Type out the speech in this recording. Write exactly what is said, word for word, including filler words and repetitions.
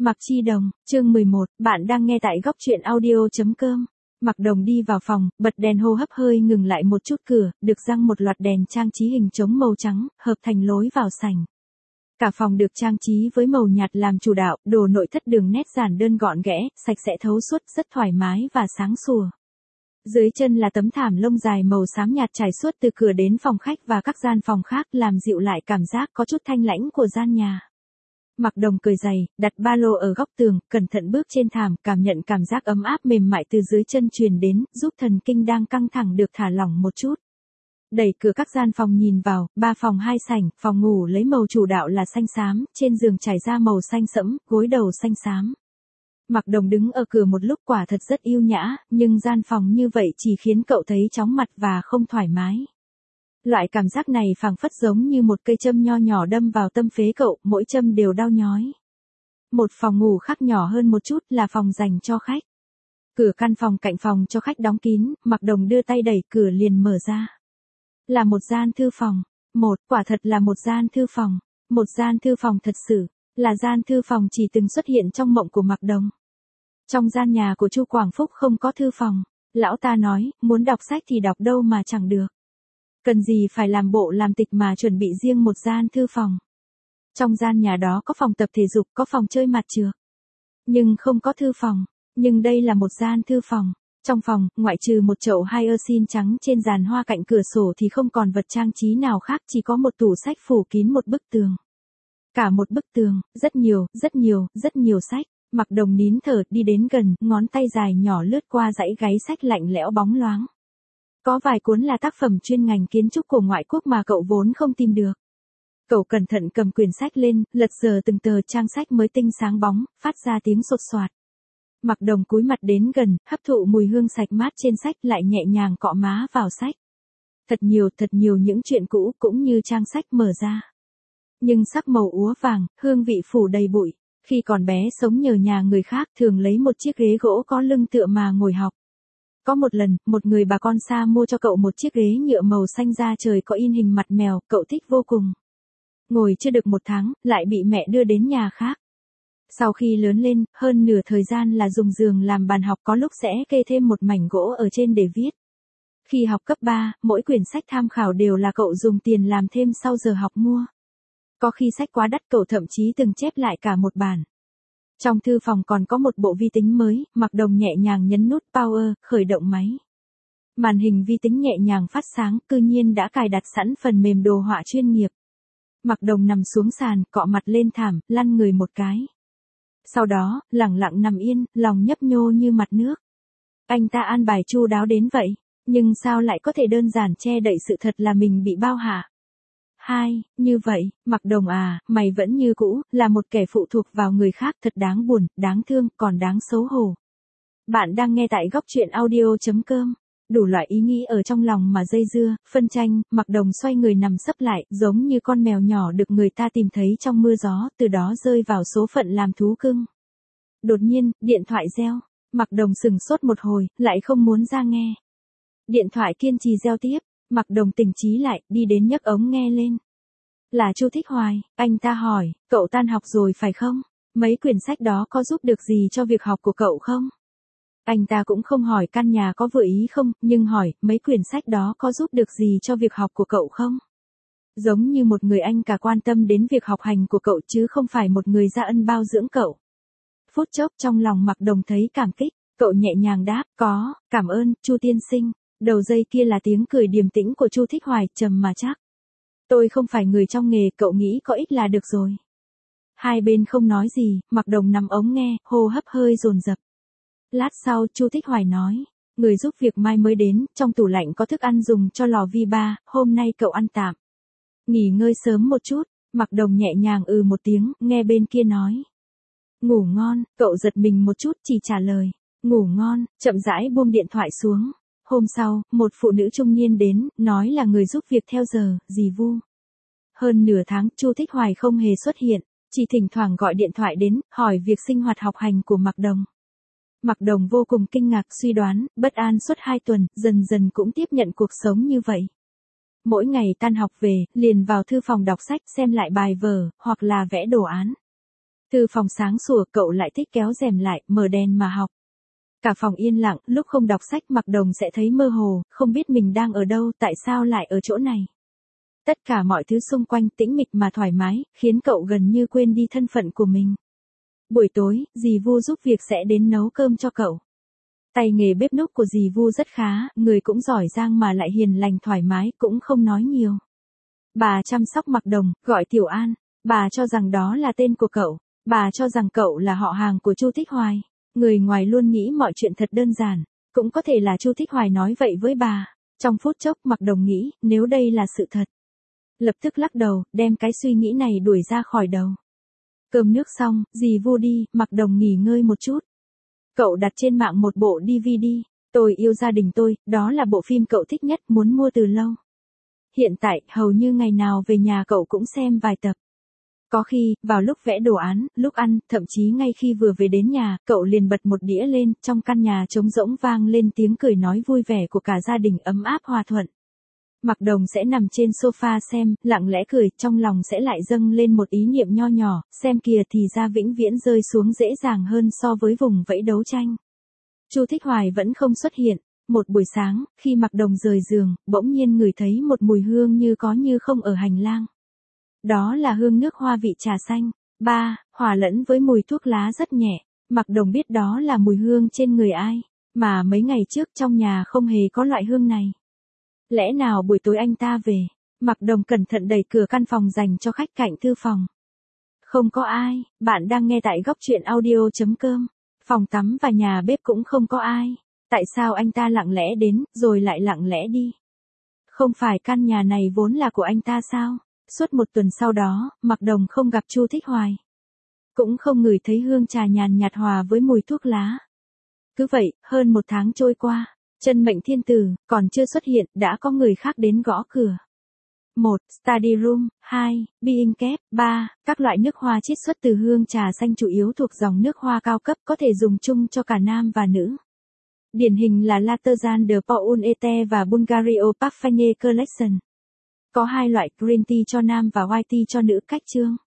Mạc Chi Đồng, chương mười một, bạn đang nghe tại góc truyện audio chấm com. Mạc Đồng đi vào phòng, bật đèn hô hấp hơi ngừng lại một chút cửa, được răng một loạt đèn trang trí hình trống màu trắng, hợp thành lối vào sảnh. Cả phòng được trang trí với màu nhạt làm chủ đạo, đồ nội thất đường nét giản đơn gọn ghẽ, sạch sẽ thấu suốt, rất thoải mái và sáng sủa. Dưới chân là tấm thảm lông dài màu xám nhạt trải suốt từ cửa đến phòng khách và các gian phòng khác, làm dịu lại cảm giác có chút thanh lãnh của gian nhà. Mạc Đồng cởi giày, đặt ba lô ở góc tường, cẩn thận bước trên thảm, cảm nhận cảm giác ấm áp mềm mại từ dưới chân truyền đến, giúp thần kinh đang căng thẳng được thả lỏng một chút. Đẩy cửa các gian phòng nhìn vào, ba phòng hai sảnh, phòng ngủ lấy màu chủ đạo là xanh xám, trên giường trải ra màu xanh sẫm, gối đầu xanh xám. Mạc Đồng đứng ở cửa một lúc, quả thật rất yêu nhã, nhưng gian phòng như vậy chỉ khiến cậu thấy chóng mặt và không thoải mái. Loại cảm giác này phảng phất giống như một cây châm nho nhỏ đâm vào tâm phế cậu, mỗi châm đều đau nhói. Một phòng ngủ khác nhỏ hơn một chút là phòng dành cho khách. Cửa căn phòng cạnh phòng cho khách đóng kín, Mạc Đồng đưa tay đẩy cửa liền mở ra. Là một gian thư phòng. Một, quả thật là một gian thư phòng. Một gian thư phòng thật sự, là gian thư phòng chỉ từng xuất hiện trong mộng của Mạc Đồng. Trong gian nhà của Chu Quảng Phúc không có thư phòng. Lão ta nói, muốn đọc sách thì đọc đâu mà chẳng được. Cần gì phải làm bộ làm tịch mà chuẩn bị riêng một gian thư phòng. Trong gian nhà đó có phòng tập thể dục, có phòng chơi mặt trược. Nhưng không có thư phòng. Nhưng đây là một gian thư phòng. Trong phòng, ngoại trừ một chậu hyacinth trắng trên giàn hoa cạnh cửa sổ thì không còn vật trang trí nào khác, chỉ có một tủ sách phủ kín một bức tường. Cả một bức tường, rất nhiều, rất nhiều, rất nhiều sách. Mạc Đồng nín thở đi đến gần, ngón tay dài nhỏ lướt qua dãy gáy sách lạnh lẽo bóng loáng. Có vài cuốn là tác phẩm chuyên ngành kiến trúc của ngoại quốc mà cậu vốn không tìm được. Cậu cẩn thận cầm quyển sách lên, lật dở từng tờ trang sách mới tinh sáng bóng, phát ra tiếng sột soạt. Mạc Đồng cúi mặt đến gần, hấp thụ mùi hương sạch mát trên sách, lại nhẹ nhàng cọ má vào sách. Thật nhiều, thật nhiều những chuyện cũ cũng như trang sách mở ra. Nhưng sắc màu úa vàng, hương vị phủ đầy bụi. Khi còn bé sống nhờ nhà người khác, thường lấy một chiếc ghế gỗ có lưng tựa mà ngồi học. Có một lần, một người bà con xa mua cho cậu một chiếc ghế nhựa màu xanh da trời có in hình mặt mèo, cậu thích vô cùng. Ngồi chưa được một tháng, lại bị mẹ đưa đến nhà khác. Sau khi lớn lên, hơn nửa thời gian là dùng giường làm bàn học, có lúc sẽ kê thêm một mảnh gỗ ở trên để viết. Khi học cấp ba, mỗi quyển sách tham khảo đều là cậu dùng tiền làm thêm sau giờ học mua. Có khi sách quá đắt cậu thậm chí từng chép lại cả một bản. Trong thư phòng còn có một bộ vi tính mới, Mạc Đồng nhẹ nhàng nhấn nút power, khởi động máy. Màn hình vi tính nhẹ nhàng phát sáng, cư nhiên đã cài đặt sẵn phần mềm đồ họa chuyên nghiệp. Mạc Đồng nằm xuống sàn, cọ mặt lên thảm, lăn người một cái. Sau đó, lẳng lặng nằm yên, lòng nhấp nhô như mặt nước. Anh ta an bài chu đáo đến vậy, nhưng sao lại có thể đơn giản che đậy sự thật là mình bị bao hạ? Hai, như vậy, Mạc Đồng à, mày vẫn như cũ, là một kẻ phụ thuộc vào người khác, thật đáng buồn, đáng thương, còn đáng xấu hổ. Bạn đang nghe tại góc truyện audio chấm com. Đủ loại ý nghĩ ở trong lòng mà dây dưa, phân tranh, Mạc Đồng xoay người nằm sấp lại, giống như con mèo nhỏ được người ta tìm thấy trong mưa gió, từ đó rơi vào số phận làm thú cưng. Đột nhiên, điện thoại reo. Mạc Đồng sừng sốt một hồi, lại không muốn ra nghe. Điện thoại kiên trì reo tiếp. Mạc Đồng tỉnh trí lại, đi đến nhấc ống nghe lên. Là Chu Thích Hoài, anh ta hỏi, cậu tan học rồi phải không? Mấy quyển sách đó có giúp được gì cho việc học của cậu không? Anh ta cũng không hỏi căn nhà có vừa ý không, nhưng hỏi, mấy quyển sách đó có giúp được gì cho việc học của cậu không? Giống như một người anh cả quan tâm đến việc học hành của cậu chứ không phải một người ra ân bao dưỡng cậu. Phút chốc trong lòng Mạc Đồng thấy cảm kích, cậu nhẹ nhàng đáp, có, cảm ơn, Chu tiên sinh. Đầu dây kia là tiếng cười điềm tĩnh của Chu Thích Hoài, trầm mà chắc. Tôi không phải người trong nghề, cậu nghĩ có ích là được rồi. Hai bên không nói gì, Mạc Đồng nằm ống nghe, hô hấp hơi dồn dập. Lát sau, Chu Thích Hoài nói, người giúp việc mai mới đến, trong tủ lạnh có thức ăn dùng cho lò vi ba, hôm nay cậu ăn tạm. Nghỉ ngơi sớm một chút, Mạc Đồng nhẹ nhàng ừ một tiếng, nghe bên kia nói. Ngủ ngon, cậu giật mình một chút chỉ trả lời, ngủ ngon, chậm rãi buông điện thoại xuống. Hôm sau, một phụ nữ trung niên đến, nói là người giúp việc theo giờ, dì Vu. Hơn nửa tháng, Chu Thích Hoài không hề xuất hiện, chỉ thỉnh thoảng gọi điện thoại đến, hỏi việc sinh hoạt học hành của Mạc Đồng. Mạc Đồng vô cùng kinh ngạc, suy đoán, bất an suốt hai tuần, dần dần cũng tiếp nhận cuộc sống như vậy. Mỗi ngày tan học về, liền vào thư phòng đọc sách xem lại bài vở, hoặc là vẽ đồ án. Thư phòng sáng sủa, cậu lại thích kéo rèm lại, mở đèn mà học. Cả phòng yên lặng, lúc không đọc sách Mạc Đồng sẽ thấy mơ hồ, không biết mình đang ở đâu, tại sao lại ở chỗ này. Tất cả mọi thứ xung quanh tĩnh mịch mà thoải mái, khiến cậu gần như quên đi thân phận của mình. Buổi tối, dì Vu giúp việc sẽ đến nấu cơm cho cậu. Tay nghề bếp núc của dì Vu rất khá, người cũng giỏi giang mà lại hiền lành thoải mái, cũng không nói nhiều. Bà chăm sóc Mạc Đồng, gọi Tiểu An, bà cho rằng đó là tên của cậu, bà cho rằng cậu là họ hàng của Chu Thích Hoài. Người ngoài luôn nghĩ mọi chuyện thật đơn giản, cũng có thể là Chu Thích Hoài nói vậy với bà. Trong phút chốc Mạc Đồng nghĩ, nếu đây là sự thật. Lập tức lắc đầu, đem cái suy nghĩ này đuổi ra khỏi đầu. Cơm nước xong, dì Vu đi, Mạc Đồng nghỉ ngơi một chút. Cậu đặt trên mạng một bộ đê vê đê, Tôi yêu gia đình tôi, đó là bộ phim cậu thích nhất, muốn mua từ lâu. Hiện tại, hầu như ngày nào về nhà cậu cũng xem vài tập. Có khi, vào lúc vẽ đồ án, lúc ăn, thậm chí ngay khi vừa về đến nhà, cậu liền bật một đĩa lên, trong căn nhà trống rỗng vang lên tiếng cười nói vui vẻ của cả gia đình ấm áp hòa thuận. Mạc Đồng sẽ nằm trên sofa xem, lặng lẽ cười, trong lòng sẽ lại dâng lên một ý niệm nho nhỏ, xem kìa thì ra vĩnh viễn rơi xuống dễ dàng hơn so với vùng vẫy đấu tranh. Chu Thích Hoài vẫn không xuất hiện. Một buổi sáng, khi Mạc Đồng rời giường, bỗng nhiên ngửi thấy một mùi hương như có như không ở hành lang. Đó là hương nước hoa vị trà xanh. Ba, hòa lẫn với mùi thuốc lá rất nhẹ. Mạc Đồng biết đó là mùi hương trên người ai, mà mấy ngày trước trong nhà không hề có loại hương này. Lẽ nào buổi tối anh ta về? Mạc Đồng cẩn thận đẩy cửa căn phòng dành cho khách cạnh thư phòng. Không có ai, bạn đang nghe tại góc truyện audio chấm com. Phòng tắm và nhà bếp cũng không có ai. Tại sao anh ta lặng lẽ đến, rồi lại lặng lẽ đi? Không phải căn nhà này vốn là của anh ta sao? Suốt một tuần sau đó, Mạc Đồng không gặp Chu Thích Hoài. Cũng không ngửi thấy hương trà nhàn nhạt hòa với mùi thuốc lá. Cứ vậy, hơn một tháng trôi qua, chân mệnh thiên tử, còn chưa xuất hiện, đã có người khác đến gõ cửa. một. Study room. hai. Being kept. ba. Các loại nước hoa chiết xuất từ hương trà xanh chủ yếu thuộc dòng nước hoa cao cấp có thể dùng chung cho cả nam và nữ. Điển hình là L'artisan de Paul Ete và Bulgario Parfumé Collection. Có hai loại, green tea cho nam và white tea cho nữ cách chương.